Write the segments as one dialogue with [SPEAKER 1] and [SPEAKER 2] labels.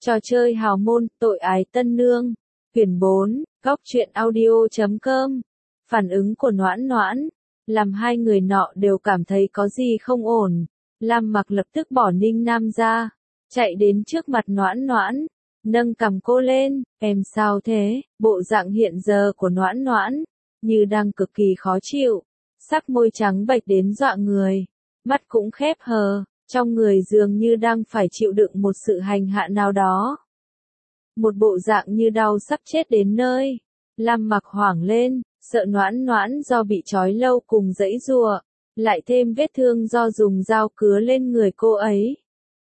[SPEAKER 1] Trò chơi hào môn, tội ái tân nương. Quyển 4, góc truyện audio.com. Phản ứng của Noãn Noãn, làm hai người nọ đều cảm thấy có gì không ổn. Lam Mặc lập tức bỏ Ninh Nam ra, chạy đến trước mặt Noãn Noãn, nâng cằm cô lên, em sao thế? Bộ dạng hiện giờ của Noãn Noãn, như đang cực kỳ khó chịu, sắc môi trắng bệch đến dọa người, mắt cũng khép hờ, trong người dường như đang phải chịu đựng một sự hành hạ nào đó. Một bộ dạng như đau sắp chết đến nơi. Lam Mặc hoảng lên, sợ Noãn Noãn do bị trói lâu cùng giãy giụa, lại thêm vết thương do dùng dao cứa lên người cô ấy.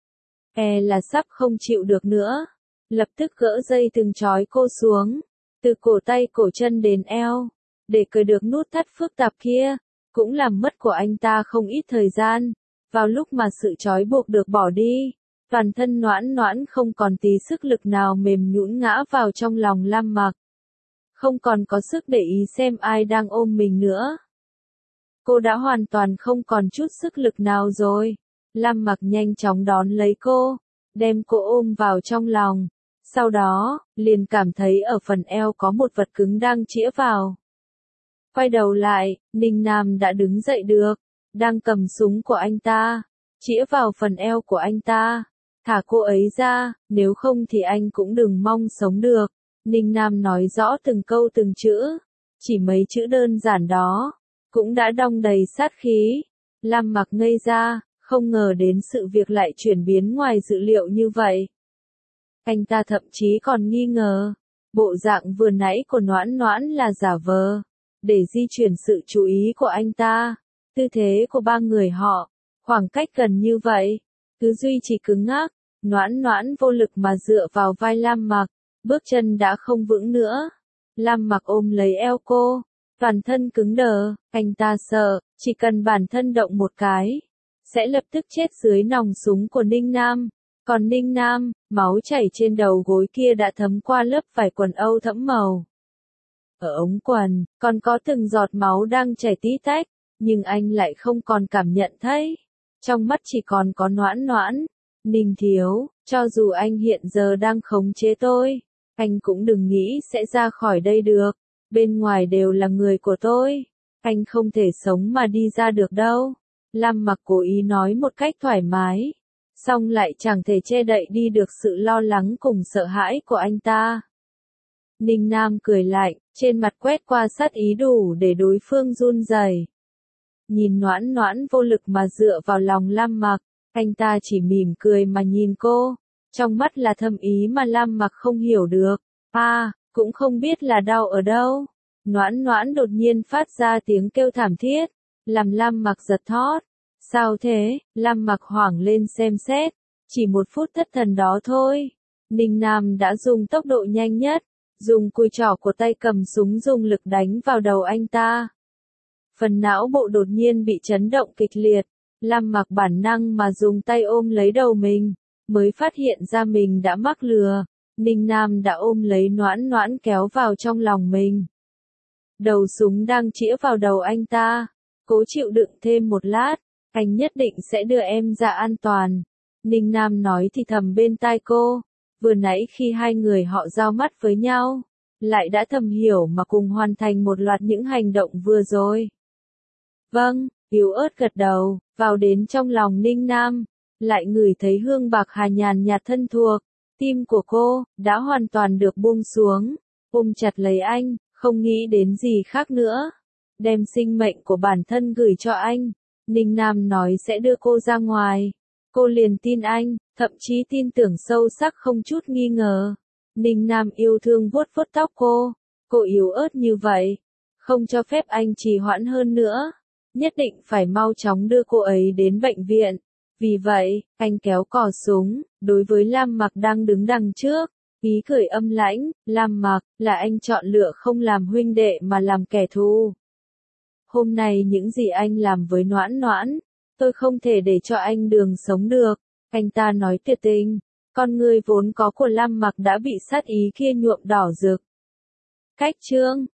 [SPEAKER 1] Là sắp không chịu được nữa, lập tức gỡ dây từng trói cô xuống, từ cổ tay cổ chân đến eo, để cởi được nút thắt phức tạp kia, cũng làm mất của anh ta không ít thời gian. Vào lúc mà sự trói buộc được bỏ đi, toàn thân Noãn Noãn không còn tí sức lực nào mềm nhũn ngã vào trong lòng Lam Mặc. Không còn có sức để ý xem ai đang ôm mình nữa. Cô đã hoàn toàn không còn chút sức lực nào rồi. Lam Mặc nhanh chóng đón lấy cô, đem cô ôm vào trong lòng. Sau đó, liền cảm thấy ở phần eo có một vật cứng đang chĩa vào. Quay đầu lại, Ninh Nam đã đứng dậy được, đang cầm súng của anh ta, chĩa vào phần eo của anh ta. Thả cô ấy ra, nếu không thì anh cũng đừng mong sống được. Ninh Nam nói rõ từng câu từng chữ, chỉ mấy chữ đơn giản đó, cũng đã đong đầy sát khí. Lam Mặc ngây ra, không ngờ đến sự việc lại chuyển biến ngoài dự liệu như vậy. Anh ta thậm chí còn nghi ngờ, bộ dạng vừa nãy của Noãn Noãn là giả vờ, để di chuyển sự chú ý của anh ta. Tư thế của ba người họ, khoảng cách gần như vậy, cứ duy trì cứng ngắc. Noãn Noãn vô lực mà dựa vào vai Lam Mặc, bước chân đã không vững nữa. Lam Mặc ôm lấy eo cô, toàn thân cứng đờ, anh ta sợ, chỉ cần bản thân động một cái, sẽ lập tức chết dưới nòng súng của Ninh Nam. Còn Ninh Nam, máu chảy trên đầu gối kia đã thấm qua lớp vải quần âu thẫm màu. Ở ống quần, còn có từng giọt máu đang chảy tí tách, nhưng anh lại không còn cảm nhận thấy. Trong mắt chỉ còn có Noãn Noãn. Ninh thiếu, cho dù anh hiện giờ đang khống chế tôi, anh cũng đừng nghĩ sẽ ra khỏi đây được. Bên ngoài đều là người của tôi, anh không thể sống mà đi ra được đâu. Lam Mặc cố ý nói một cách thoải mái, song lại chẳng thể che đậy đi được sự lo lắng cùng sợ hãi của anh ta. Ninh Nam cười lạnh, trên mặt quét qua sát ý đủ để đối phương run rẩy. Nhìn Noãn Noãn vô lực mà dựa vào lòng Lam Mặc, anh ta chỉ mỉm cười mà nhìn cô, trong mắt là thâm ý mà Lam Mặc không hiểu được. Cũng không biết là đau ở đâu. Noãn Noãn đột nhiên phát ra tiếng kêu thảm thiết, làm Lam Mặc giật thót. Sao thế? Lam Mặc hoảng lên xem xét, chỉ một phút thất thần đó thôi. Ninh Nam đã dùng tốc độ nhanh nhất, dùng cùi trỏ của tay cầm súng dùng lực đánh vào đầu anh ta. Phần não bộ đột nhiên bị chấn động kịch liệt. Lam Mặc bản năng mà dùng tay ôm lấy đầu mình, mới phát hiện ra mình đã mắc lừa. Ninh Nam đã ôm lấy Noãn Noãn kéo vào trong lòng mình. Đầu súng đang chĩa vào đầu anh ta. Cố chịu đựng thêm một lát, anh nhất định sẽ đưa em ra an toàn. Ninh Nam nói thì thầm bên tai cô. Vừa nãy khi hai người họ giao mắt với nhau, lại đã thầm hiểu mà cùng hoàn thành một loạt những hành động vừa rồi. Vâng, yếu ớt gật đầu, vào đến trong lòng Ninh Nam, lại ngửi thấy hương bạc hà nhàn nhạt thân thuộc. Tim của cô đã hoàn toàn được buông xuống, ôm chặt lấy anh, không nghĩ đến gì khác nữa. Đem sinh mệnh của bản thân gửi cho anh. Ninh Nam nói sẽ đưa cô ra ngoài. Cô liền tin anh, thậm chí tin tưởng sâu sắc không chút nghi ngờ. Ninh Nam yêu thương vuốt vuốt tóc cô. Cô yếu ớt như vậy, không cho phép anh trì hoãn hơn nữa. Nhất định phải mau chóng đưa cô ấy đến bệnh viện. Vì vậy, anh kéo cò súng, đối với Lam Mặc đang đứng đằng trước, ý cười âm lãnh. Lam Mặc, là anh chọn lựa không làm huynh đệ mà làm kẻ thù. Hôm nay những gì anh làm với Noãn Noãn, tôi không thể để cho anh đường sống được. Anh ta nói tuyệt tình, con người vốn có của Lam Mặc đã bị sát ý kia nhuộm đỏ rực. Cách chương